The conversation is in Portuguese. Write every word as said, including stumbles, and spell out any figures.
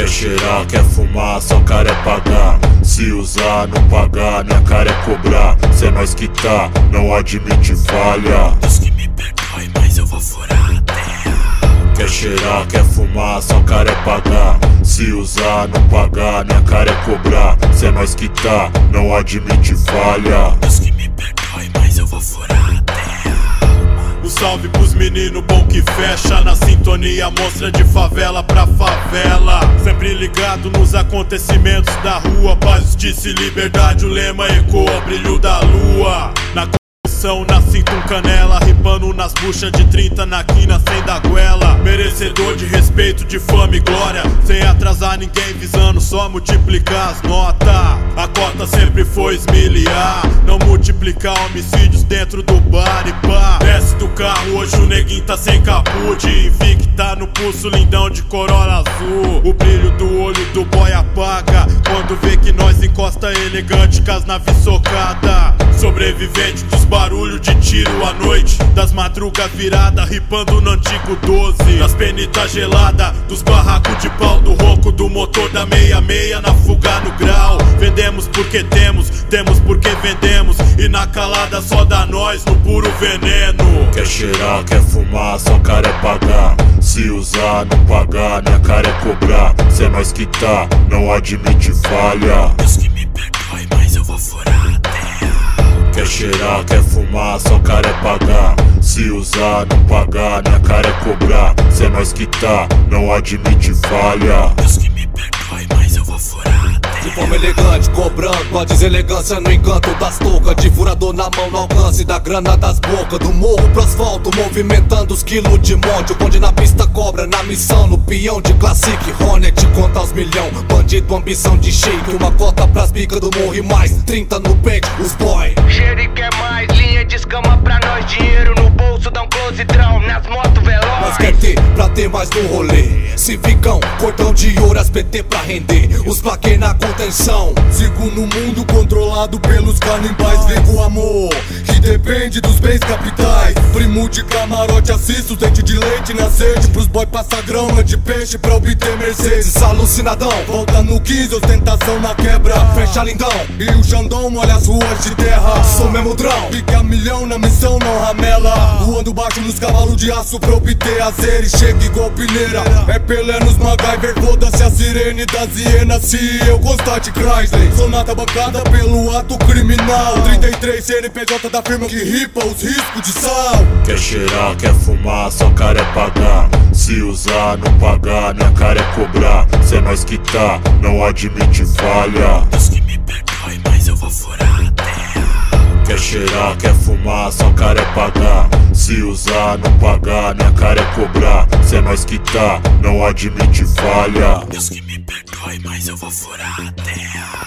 Quer cheirar, quer fumar, só cara é pagar. Se usar, não pagar, minha cara é cobrar. Cê é nós que tá, não admite falha. Deus que me perdoe, mas eu vou furar a terra. Quer cheirar, quer fumar, só cara é pagar. Se usar, não pagar, minha cara é cobrar. Cê é nós que tá, não admite falha. Deus que me perdoe, mas eu vou furar a terra. Um salve pros meninos bom que fecha na sintonia, mostra de favela pra favela. Sempre ligado nos acontecimentos da rua. Paz, justiça e liberdade, o lema ecoa, brilho da lua. Na na cinta um canela, ripando nas buchas de trinta na quina sem dar goela. Merecedor de respeito, de fama e glória, sem atrasar ninguém, visando só multiplicar as notas. A cota sempre foi esmiliar, não multiplicar homicídios dentro do bar e pá. Desce do carro, hoje o neguinho tá sem caput, invicta no pulso, lindão de Corolla azul. O brilho do olho do boy apaga quando vê que nós encosta elegante com as naves socada. Sobrevivente dos barulhos de tiro à noite, das madrugas virada, ripando no antigo doze. Das penitas geladas, dos barracos de pau, do ronco do motor da meia meia na fuga no grau. Vendemos porque temos, temos porque vendemos, e na calada só dá nós no puro veneno. Quer cheirar, quer fumar, só cara é pagar. Se usar, não pagar, minha cara é cobrar. Cê é nós que tá, não admite falha. Deus que me perdoe, mas eu vou furar a terra. Quer cheirar, quer fumar, só cara é pagar. Se usar, não pagar, minha cara é cobrar. Cê é nós que tá, não admite falha. Deus que me perdoe, mas eu vou furar a terra. De forma elegante, cobrando a deselegância no encanto das toucas. De furador na mão no alcance da grana das bocas. Do morro pro asfalto, movimentando os quilos de monte. O bonde na pista cobra, na missão, no peão de Classic Hornet. Conta os milhão, bandido, ambição de shake. Uma cota pras bicas do morro e mais trinta no pente, os boy. Cheiro e quer mais, linha de escama pra nós. Dinheiro no bolso, dá um close draw nas motos veloz. Nós quer ter, pra ter mais no rolê. Civicão, cordão de ouro, as P T pra render. Os plaquês na contenção. Sigo no mundo controlado pelos canibais. Vivo amor, que depende dos bens capitais. Primo de camarote, assisto dente de leite na sede. Pros boy passar grama de peixe pra obter Mercedes. Alucinadão, volta no quinze, ostentação na quebra. Fecha lindão, e o Xandão molha as ruas de terra. Sou mesmo drão, fica milhão na missão, não ramela. Voando baixo nos cavalos de aço pra obter azer. E chega igual pineira, é Pelé nos MacGyver. Foda-se a sirene das hienas, se eu constate Chrysler. Sonata bancada pelo ato criminal. Trinta e três C N P J da firma que ripa os riscos de sal. Quer cheirar, quer fumar, só cara é pagar. Se usar, não pagar, minha cara é cobrar. Cê é nós que tá, não admite falha. Deus que me perdoe, mas eu vou furar a terra. Quer cheirar, quer fumar, só cara é pagar. Se usar, não pagar, minha cara é cobrar. Cê é nós que tá, não admite falha. Deus que me perdoe, mas eu vou furar a terra.